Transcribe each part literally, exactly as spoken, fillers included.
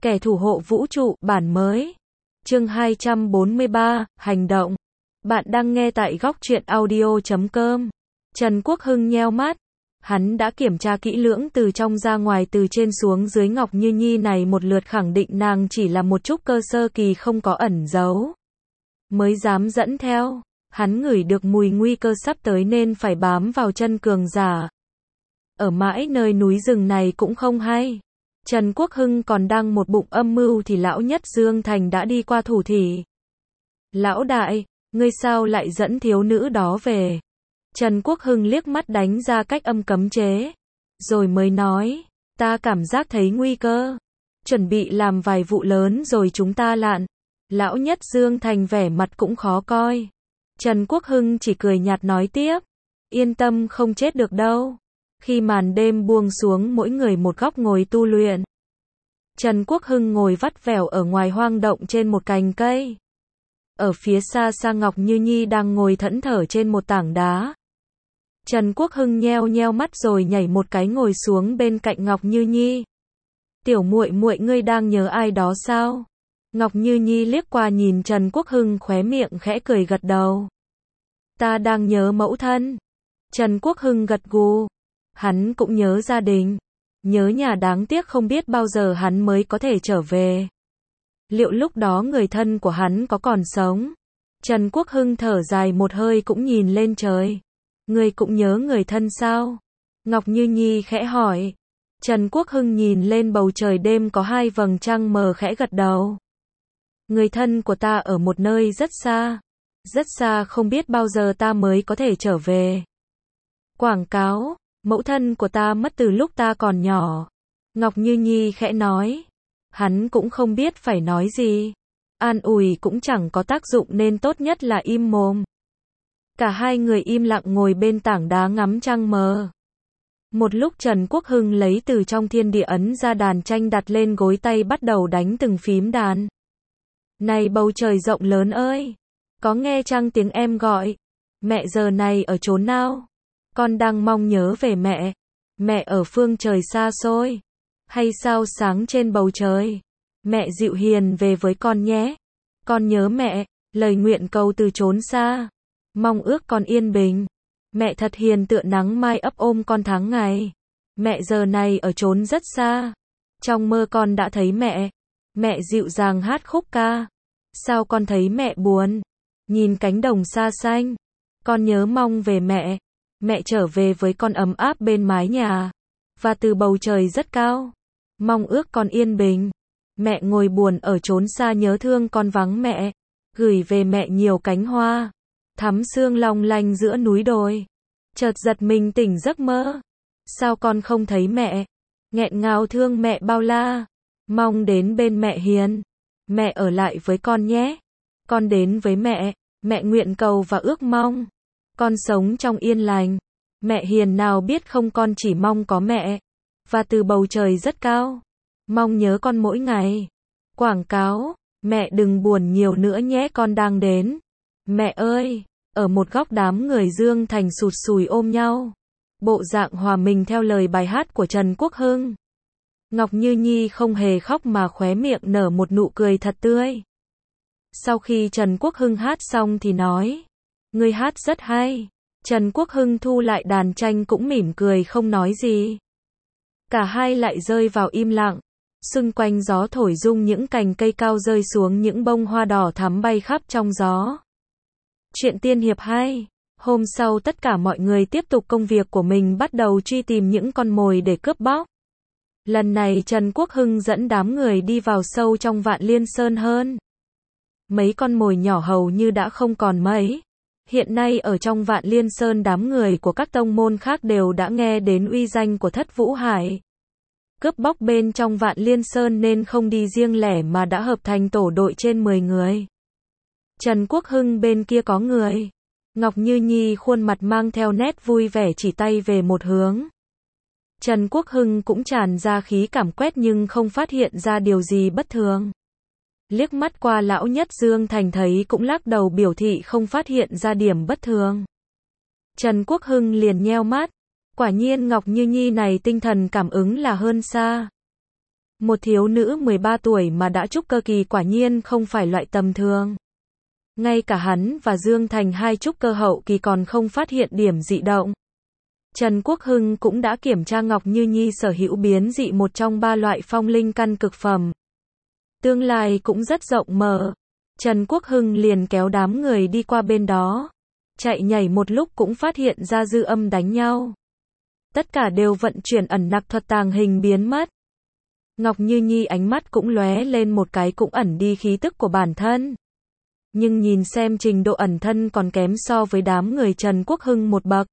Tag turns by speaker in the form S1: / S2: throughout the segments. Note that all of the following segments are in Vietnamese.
S1: Kẻ thủ hộ vũ trụ, bản mới. Chương hai trăm bốn mươi ba, hành động. Bạn đang nghe tại góc truyện audio chấm com. Trần Quốc Hưng nheo mắt. Hắn đã kiểm tra kỹ lưỡng từ trong ra ngoài, từ trên xuống dưới Ngọc Như Nhi này một lượt, khẳng định nàng chỉ là một chút cơ sơ kỳ không có ẩn giấu. Mới dám dẫn theo. Hắn ngửi được mùi nguy cơ sắp tới nên phải bám vào chân cường giả. Ở mãi nơi núi rừng này cũng không hay. Trần Quốc Hưng còn đang một bụng âm mưu thì lão nhất Dương Thành đã đi qua thủ thỉ. Lão đại, ngươi sao lại dẫn thiếu nữ đó về? Trần Quốc Hưng liếc mắt đánh ra cách âm cấm chế. Rồi mới nói, ta cảm giác thấy nguy cơ. Chuẩn bị làm vài vụ lớn rồi chúng ta lạn. Lão nhất Dương Thành vẻ mặt cũng khó coi. Trần Quốc Hưng chỉ cười nhạt nói tiếp. Yên tâm, không chết được đâu. Khi màn đêm buông xuống, mỗi người một góc ngồi tu luyện. Trần Quốc Hưng ngồi vắt vẻo ở ngoài hoang động trên một cành cây. Ở phía xa xa Ngọc Như Nhi đang ngồi thẫn thờ trên một tảng đá. Trần Quốc Hưng nheo nheo mắt rồi nhảy một cái ngồi xuống bên cạnh Ngọc Như Nhi. Tiểu muội muội, ngươi đang nhớ ai đó sao? Ngọc Như Nhi liếc qua nhìn Trần Quốc Hưng, khóe miệng khẽ cười gật đầu. Ta đang nhớ mẫu thân. Trần Quốc Hưng gật gù. Hắn cũng nhớ gia đình, nhớ nhà, đáng tiếc không biết bao giờ hắn mới có thể trở về. Liệu lúc đó người thân của hắn có còn sống? Trần Quốc Hưng thở dài một hơi cũng nhìn lên trời. Ngươi cũng nhớ người thân sao? Ngọc Như Nhi khẽ hỏi. Trần Quốc Hưng nhìn lên bầu trời đêm có hai vầng trăng mờ, khẽ gật đầu. Người thân của ta ở một nơi rất xa, rất xa, không biết bao giờ ta mới có thể trở về. Quảng cáo. Mẫu thân của ta mất từ lúc ta còn nhỏ. Ngọc Như Nhi khẽ nói. Hắn cũng không biết phải nói gì. An ủi cũng chẳng có tác dụng nên tốt nhất là im mồm. Cả hai người im lặng ngồi bên tảng đá ngắm trăng mờ. Một lúc Trần Quốc Hưng lấy từ trong thiên địa ấn ra đàn tranh đặt lên gối, tay bắt đầu đánh từng phím đàn. Này bầu trời rộng lớn ơi! Có nghe chăng tiếng em gọi? Mẹ giờ này ở chốn nào? Con đang mong nhớ về mẹ. Mẹ ở phương trời xa xôi. Hay sao sáng trên bầu trời. Mẹ dịu hiền về với con nhé. Con nhớ mẹ. Lời nguyện cầu từ chốn xa. Mong ước con yên bình. Mẹ thật hiền, tựa nắng mai ấp ôm con tháng ngày. Mẹ giờ này ở chốn rất xa. Trong mơ con đã thấy mẹ. Mẹ dịu dàng hát khúc ca. Sao con thấy mẹ buồn? Nhìn cánh đồng xa xanh. Con nhớ mong về mẹ. Mẹ trở về với con ấm áp bên mái nhà. Và từ bầu trời rất cao. Mong ước con yên bình. Mẹ ngồi buồn ở chốn xa, nhớ thương con vắng mẹ. Gửi về mẹ nhiều cánh hoa. Thắm sương long lanh giữa núi đồi. Chợt giật mình tỉnh giấc mơ. Sao con không thấy mẹ? Nghẹn ngào thương mẹ bao la. Mong đến bên mẹ hiền. Mẹ ở lại với con nhé. Con đến với mẹ. Mẹ nguyện cầu và ước mong. Con sống trong yên lành. Mẹ hiền nào biết không, con chỉ mong có mẹ. Và từ bầu trời rất cao. Mong nhớ con mỗi ngày. Quảng cáo. Mẹ đừng buồn nhiều nữa nhé, con đang đến. Mẹ ơi! Ở một góc đám người Dương Thành sụt sùi ôm nhau. Bộ dạng hòa mình theo lời bài hát của Trần Quốc Hưng. Ngọc Như Nhi không hề khóc mà khóe miệng nở một nụ cười thật tươi. Sau khi Trần Quốc Hưng hát xong thì nói. Ngươi hát rất hay. Trần Quốc Hưng thu lại đàn tranh cũng mỉm cười không nói gì. Cả hai lại rơi vào im lặng. Xung quanh gió thổi rung những cành cây cao, rơi xuống những bông hoa đỏ thắm bay khắp trong gió. Chuyện tiên hiệp hay. Hôm sau tất cả mọi người tiếp tục công việc của mình, bắt đầu truy tìm những con mồi để cướp bóc. Lần này Trần Quốc Hưng dẫn đám người đi vào sâu trong Vạn Liên Sơn hơn. Mấy con mồi nhỏ hầu như đã không còn mấy. Hiện nay ở trong Vạn Liên Sơn, đám người của các tông môn khác đều đã nghe đến uy danh của Thất Vũ Hải. Cướp bóc bên trong Vạn Liên Sơn nên không đi riêng lẻ mà đã hợp thành tổ đội trên mười người. Trần Quốc Hưng bên kia có người. Ngọc Như Nhi khuôn mặt mang theo nét vui vẻ chỉ tay về một hướng. Trần Quốc Hưng cũng tràn ra khí cảm quét nhưng không phát hiện ra điều gì bất thường. Liếc mắt qua lão nhất Dương Thành thấy cũng lắc đầu biểu thị không phát hiện ra điểm bất thường. Trần Quốc Hưng liền nheo mắt. Quả nhiên Ngọc Như Nhi này tinh thần cảm ứng là hơn xa. Một thiếu nữ mười ba tuổi mà đã trúc cơ kỳ quả nhiên không phải loại tầm thường. Ngay cả hắn và Dương Thành hai trúc cơ hậu kỳ còn không phát hiện điểm dị động. Trần Quốc Hưng cũng đã kiểm tra Ngọc Như Nhi sở hữu biến dị một trong ba loại phong linh căn cực phẩm. Tương lai cũng rất rộng mở. Trần Quốc Hưng liền kéo đám người đi qua bên đó. Chạy nhảy một lúc cũng phát hiện ra dư âm đánh nhau. Tất cả đều vận chuyển ẩn nặc thuật tàng hình biến mất. Ngọc Như Nhi ánh mắt cũng lóe lên một cái cũng ẩn đi khí tức của bản thân. Nhưng nhìn xem trình độ ẩn thân còn kém so với đám người Trần Quốc Hưng một bậc.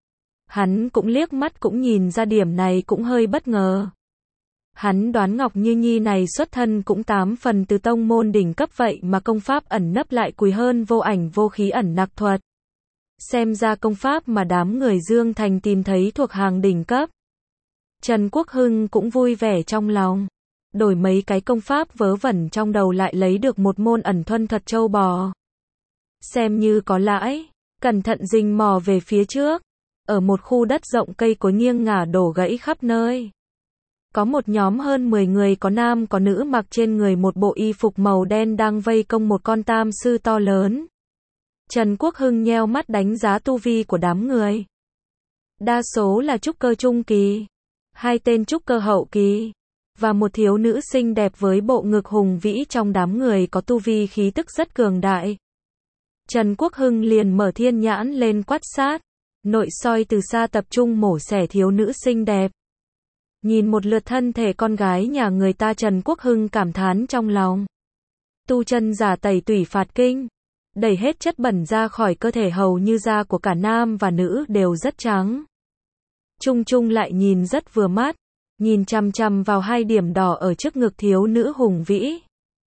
S1: Hắn cũng liếc mắt cũng nhìn ra điểm này cũng hơi bất ngờ. Hắn đoán Ngọc Như Nhi này xuất thân cũng tám phần từ tông môn đỉnh cấp vậy mà công pháp ẩn nấp lại cùi hơn vô ảnh vô khí ẩn nặc thuật. Xem ra công pháp mà đám người Dương Thành tìm thấy thuộc hàng đỉnh cấp. Trần Quốc Hưng cũng vui vẻ trong lòng. Đổi mấy cái công pháp vớ vẩn trong đầu lại lấy được một môn ẩn thuần thuật châu bò. Xem như có lãi, cẩn thận rình mò về phía trước. Ở một khu đất rộng cây cối nghiêng ngả đổ gãy khắp nơi. Có một nhóm hơn mười người có nam có nữ mặc trên người một bộ y phục màu đen đang vây công một con tam sư to lớn. Trần Quốc Hưng nheo mắt đánh giá tu vi của đám người. Đa số là trúc cơ trung kỳ, hai tên trúc cơ hậu kỳ, và một thiếu nữ xinh đẹp với bộ ngực hùng vĩ trong đám người có tu vi khí tức rất cường đại. Trần Quốc Hưng liền mở thiên nhãn lên quan sát, nội soi từ xa tập trung mổ xẻ thiếu nữ xinh đẹp. Nhìn một lượt thân thể con gái nhà người ta Trần Quốc Hưng cảm thán trong lòng. Tu chân giả tẩy tủy phạt kinh, đẩy hết chất bẩn ra khỏi cơ thể hầu như da của cả nam và nữ đều rất trắng. Chung chung lại nhìn rất vừa mắt, nhìn chằm chằm vào hai điểm đỏ ở trước ngực thiếu nữ hùng vĩ.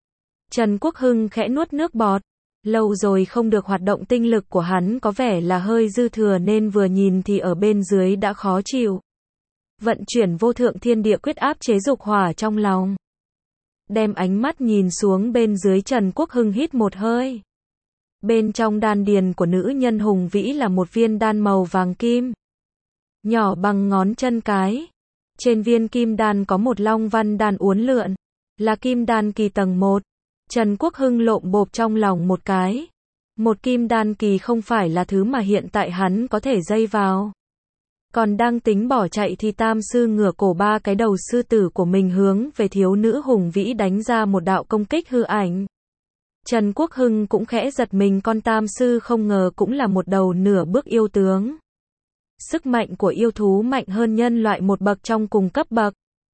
S1: Trần Quốc Hưng khẽ nuốt nước bọt, lâu rồi không được hoạt động tinh lực của hắn có vẻ là hơi dư thừa nên vừa nhìn thì ở bên dưới đã khó chịu. Vận chuyển vô thượng thiên địa quyết áp chế dục hỏa trong lòng. Đem ánh mắt nhìn xuống bên dưới Trần Quốc Hưng hít một hơi. Bên trong đan điền của nữ nhân hùng vĩ là một viên đan màu vàng kim. Nhỏ bằng ngón chân cái. Trên viên kim đan có một long văn đan uốn lượn. Là kim đan kỳ tầng một. Trần Quốc Hưng lộm bộp trong lòng một cái. Một kim đan kỳ không phải là thứ mà hiện tại hắn có thể dây vào. Còn đang tính bỏ chạy thì tam sư ngửa cổ ba cái đầu sư tử của mình hướng về thiếu nữ hùng vĩ đánh ra một đạo công kích hư ảnh. Trần Quốc Hưng cũng khẽ giật mình, con tam sư không ngờ cũng là một đầu nửa bước yêu tướng. Sức mạnh của yêu thú mạnh hơn nhân loại một bậc trong cùng cấp bậc.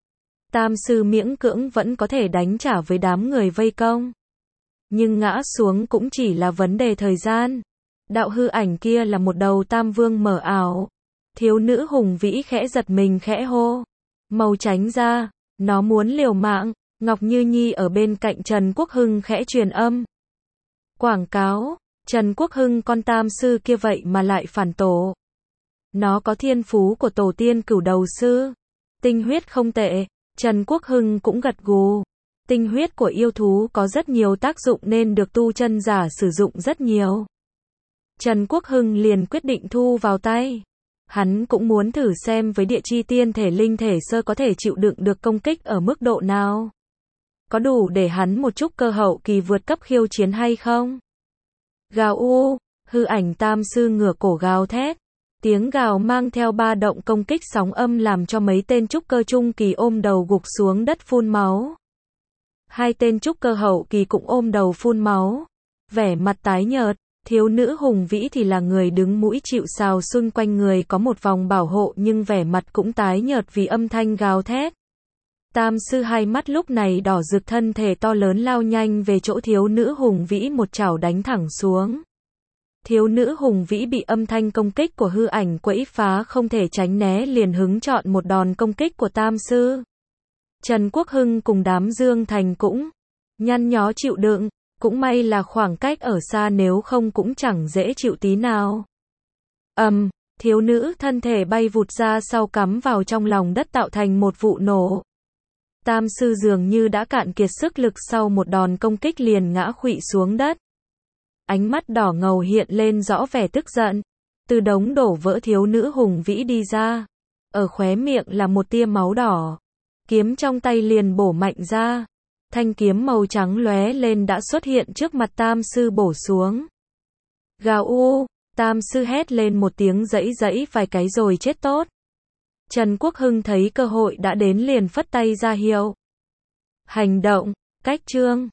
S1: Tam sư miễn cưỡng vẫn có thể đánh trả với đám người vây công. Nhưng ngã xuống cũng chỉ là vấn đề thời gian. Đạo hư ảnh kia là một đầu tam vương mở ảo. Thiếu nữ hùng vĩ khẽ giật mình khẽ hô. Mau tránh ra, nó muốn liều mạng. Ngọc Như Nhi ở bên cạnh Trần Quốc Hưng khẽ truyền âm. Quảng cáo, Trần Quốc Hưng con tam sư kia vậy mà lại phản tổ. Nó có thiên phú của tổ tiên cửu đầu sư. Tinh huyết không tệ, Trần Quốc Hưng cũng gật gù. Tinh huyết của yêu thú có rất nhiều tác dụng nên được tu chân giả sử dụng rất nhiều. Trần Quốc Hưng liền quyết định thu vào tay. Hắn cũng muốn thử xem với địa chi tiên thể linh thể sơ có thể chịu đựng được công kích ở mức độ nào. Có đủ để hắn một chút cơ hậu kỳ vượt cấp khiêu chiến hay không? Gào u, hư ảnh tam sư ngửa cổ gào thét. Tiếng gào mang theo ba động công kích sóng âm làm cho mấy tên trúc cơ trung kỳ ôm đầu gục xuống đất phun máu. Hai tên trúc cơ hậu kỳ cũng ôm đầu phun máu. Vẻ mặt tái nhợt, thiếu nữ hùng vĩ thì là người đứng mũi chịu sào, xung quanh người có một vòng bảo hộ nhưng vẻ mặt cũng tái nhợt vì âm thanh gào thét. Tam sư hai mắt lúc này đỏ rực, thân thể to lớn lao nhanh về chỗ thiếu nữ hùng vĩ, một chảo đánh thẳng xuống. Thiếu nữ hùng vĩ bị âm thanh công kích của hư ảnh quẫy phá, không thể tránh né, liền hứng chọn một đòn công kích của tam sư. Trần Quốc Hưng cùng đám Dương Thành cũng nhăn nhó chịu đựng, cũng may là khoảng cách ở xa nếu không cũng chẳng dễ chịu tí nào. Ầm, um, thiếu nữ thân thể bay vụt ra sau cắm vào trong lòng đất tạo thành một vụ nổ. Tam sư dường như đã cạn kiệt sức lực sau một đòn công kích liền ngã khuỵu xuống đất. Ánh mắt đỏ ngầu hiện lên rõ vẻ tức giận. Từ đống đổ vỡ thiếu nữ hùng vĩ đi ra. Ở khóe miệng là một tia máu đỏ. kiếm trong tay liền bổ mạnh ra. Thanh kiếm màu trắng lóe lên đã xuất hiện trước mặt Tam sư bổ xuống. Gào u, Tam sư hét lên một tiếng giãy giãy vài cái rồi chết tốt. Trần Quốc Hưng thấy cơ hội đã đến liền phất tay ra hiệu. Hành động, cách chương.